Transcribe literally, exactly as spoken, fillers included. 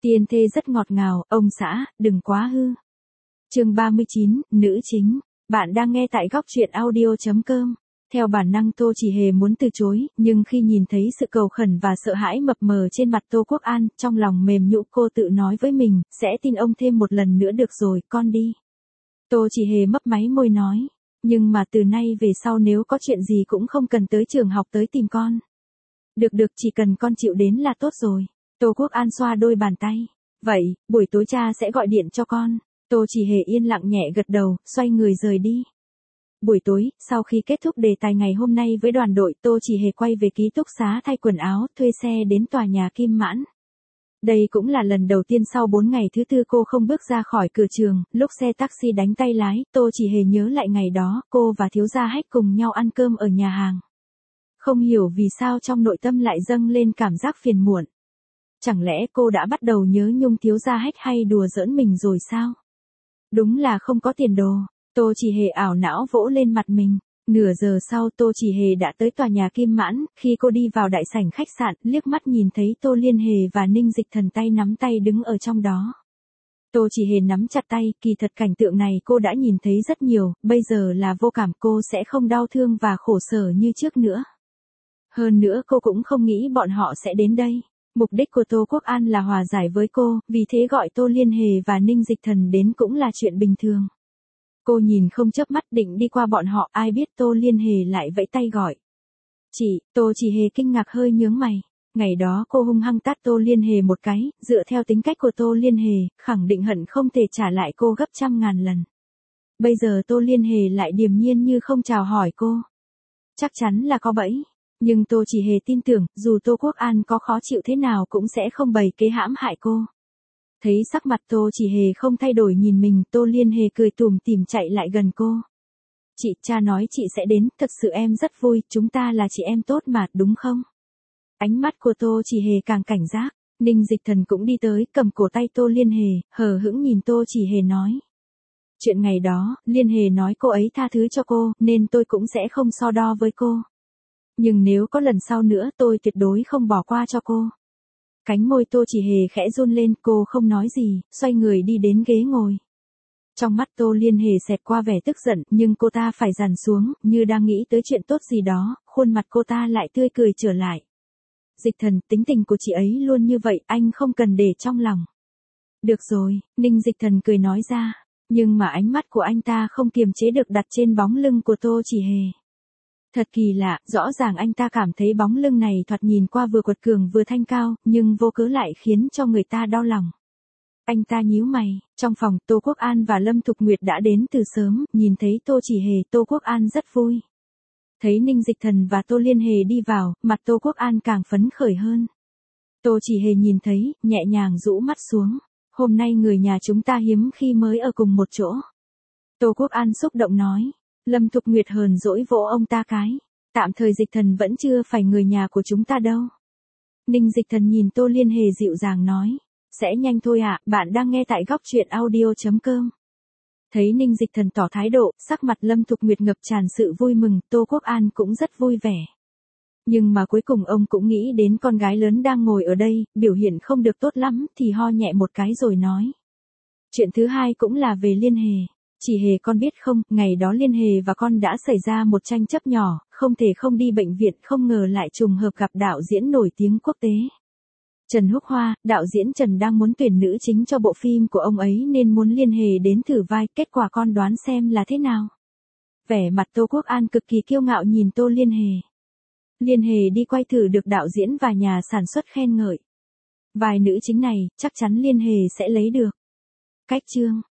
Tiên thê rất ngọt ngào, ông xã, đừng quá hư. Chương ba mươi chín, nữ chính. Bạn đang nghe tại góc truyện audio chấm com. Theo bản năng Tô Chỉ Hề muốn từ chối, nhưng khi nhìn thấy sự cầu khẩn và sợ hãi mập mờ trên mặt Tô Quốc An, trong lòng mềm nhũn cô tự nói với mình, sẽ tin ông thêm một lần nữa được rồi, con đi. Tô Chỉ Hề mấp máy môi nói, nhưng mà từ nay về sau nếu có chuyện gì cũng không cần tới trường học tới tìm con. Được được, chỉ cần con chịu đến là tốt rồi. Tô Quốc An xoa đôi bàn tay. Vậy, buổi tối cha sẽ gọi điện cho con. Tô Chỉ Hề yên lặng nhẹ gật đầu, xoay người rời đi. Buổi tối, sau khi kết thúc đề tài ngày hôm nay với đoàn đội, Tô Chỉ Hề quay về ký túc xá thay quần áo, thuê xe đến tòa nhà Kim Mãn. Đây cũng là lần đầu tiên sau bốn ngày thứ tư cô không bước ra khỏi cửa trường, lúc xe taxi đánh tay lái, Tô Chỉ Hề nhớ lại ngày đó, cô và Thiếu Gia Hách cùng nhau ăn cơm ở nhà hàng. Không hiểu vì sao trong nội tâm lại dâng lên cảm giác phiền muộn. Chẳng lẽ cô đã bắt đầu nhớ nhung Thiếu Gia Hách hay đùa giỡn mình rồi sao? Đúng là không có tiền đồ. Tô Chỉ Hề ảo não vỗ lên mặt mình. Nửa giờ sau Tô Chỉ Hề đã tới tòa nhà Kim Mãn, khi cô đi vào đại sảnh khách sạn, liếc mắt nhìn thấy Tô Liên Hề và Ninh Dịch Thần tay nắm tay đứng ở trong đó. Tô Chỉ Hề nắm chặt tay, kỳ thật cảnh tượng này cô đã nhìn thấy rất nhiều, bây giờ là vô cảm, cô sẽ không đau thương và khổ sở như trước nữa. Hơn nữa cô cũng không nghĩ bọn họ sẽ đến đây. Mục đích của Tô Quốc An là hòa giải với cô, vì thế gọi Tô Liên Hề và Ninh Dịch Thần đến cũng là chuyện bình thường. Cô nhìn không chớp mắt định đi qua bọn họ, ai biết Tô Liên Hề lại vẫy tay gọi. Chị, Tô Chỉ Hề kinh ngạc hơi nhướng mày. Ngày đó cô hung hăng tát Tô Liên Hề một cái, dựa theo tính cách của Tô Liên Hề, khẳng định hận không thể trả lại cô gấp trăm ngàn lần. Bây giờ Tô Liên Hề lại điềm nhiên như không chào hỏi cô. Chắc chắn là có bẫy. Nhưng Tô Chỉ Hề tin tưởng, dù Tô Quốc An có khó chịu thế nào cũng sẽ không bày kế hãm hại cô. Thấy sắc mặt Tô Chỉ Hề không thay đổi nhìn mình, Tô Liên Hề cười tủm tỉm chạy lại gần cô. Chị, cha nói chị sẽ đến, thật sự em rất vui, chúng ta là chị em tốt mà, đúng không? Ánh mắt của Tô Chỉ Hề càng cảnh giác, Ninh Dịch Thần cũng đi tới, cầm cổ tay Tô Liên Hề, hờ hững nhìn Tô Chỉ Hề nói. Chuyện ngày đó, Liên Hề nói cô ấy tha thứ cho cô, nên tôi cũng sẽ không so đo với cô. Nhưng nếu có lần sau nữa tôi tuyệt đối không bỏ qua cho cô. Cánh môi Tô Chỉ Hề khẽ run lên, cô không nói gì, xoay người đi đến ghế ngồi. Trong mắt Tô Liên Hề xẹt qua vẻ tức giận, nhưng cô ta phải dằn xuống, như đang nghĩ tới chuyện tốt gì đó, khuôn mặt cô ta lại tươi cười trở lại. Dịch Thần, tính tình của chị ấy luôn như vậy, anh không cần để trong lòng. Được rồi, Ninh Dịch Thần cười nói ra, nhưng mà ánh mắt của anh ta không kiềm chế được đặt trên bóng lưng của Tô Chỉ Hề. Thật kỳ lạ, rõ ràng anh ta cảm thấy bóng lưng này thoạt nhìn qua vừa quật cường vừa thanh cao, nhưng vô cớ lại khiến cho người ta đau lòng. Anh ta nhíu mày, trong phòng, Tô Quốc An và Lâm Thục Nguyệt đã đến từ sớm, nhìn thấy Tô Chỉ Hề, Tô Quốc An rất vui. Thấy Ninh Dịch Thần và Tô Liên Hề đi vào, mặt Tô Quốc An càng phấn khởi hơn. Tô Chỉ Hề nhìn thấy, nhẹ nhàng rũ mắt xuống. Hôm nay người nhà chúng ta hiếm khi mới ở cùng một chỗ. Tô Quốc An xúc động nói. Lâm Thục Nguyệt hờn dỗi vỗ ông ta cái. Tạm thời Dịch Thần vẫn chưa phải người nhà của chúng ta đâu. Ninh Dịch Thần nhìn Tô Liên Hề dịu dàng nói. Sẽ nhanh thôi ạ, bạn đang nghe tại góc truyện audio chấm com. Thấy Ninh Dịch Thần tỏ thái độ, sắc mặt Lâm Thục Nguyệt ngập tràn sự vui mừng, Tô Quốc An cũng rất vui vẻ. Nhưng mà cuối cùng ông cũng nghĩ đến con gái lớn đang ngồi ở đây, biểu hiện không được tốt lắm, thì ho nhẹ một cái rồi nói. Chuyện thứ hai cũng là về Liên Hề. Chỉ Hề con biết không, ngày đó Liên Hề và con đã xảy ra một tranh chấp nhỏ, không thể không đi bệnh viện, không ngờ lại trùng hợp gặp đạo diễn nổi tiếng quốc tế. Trần Húc Hoa, đạo diễn Trần đang muốn tuyển nữ chính cho bộ phim của ông ấy nên muốn Liên Hề đến thử vai, kết quả con đoán xem là thế nào. Vẻ mặt Tô Quốc An cực kỳ kiêu ngạo nhìn Tô Liên Hề. Liên Hề đi quay thử được đạo diễn và nhà sản xuất khen ngợi. Vai nữ chính này, chắc chắn Liên Hề sẽ lấy được. Cách chương.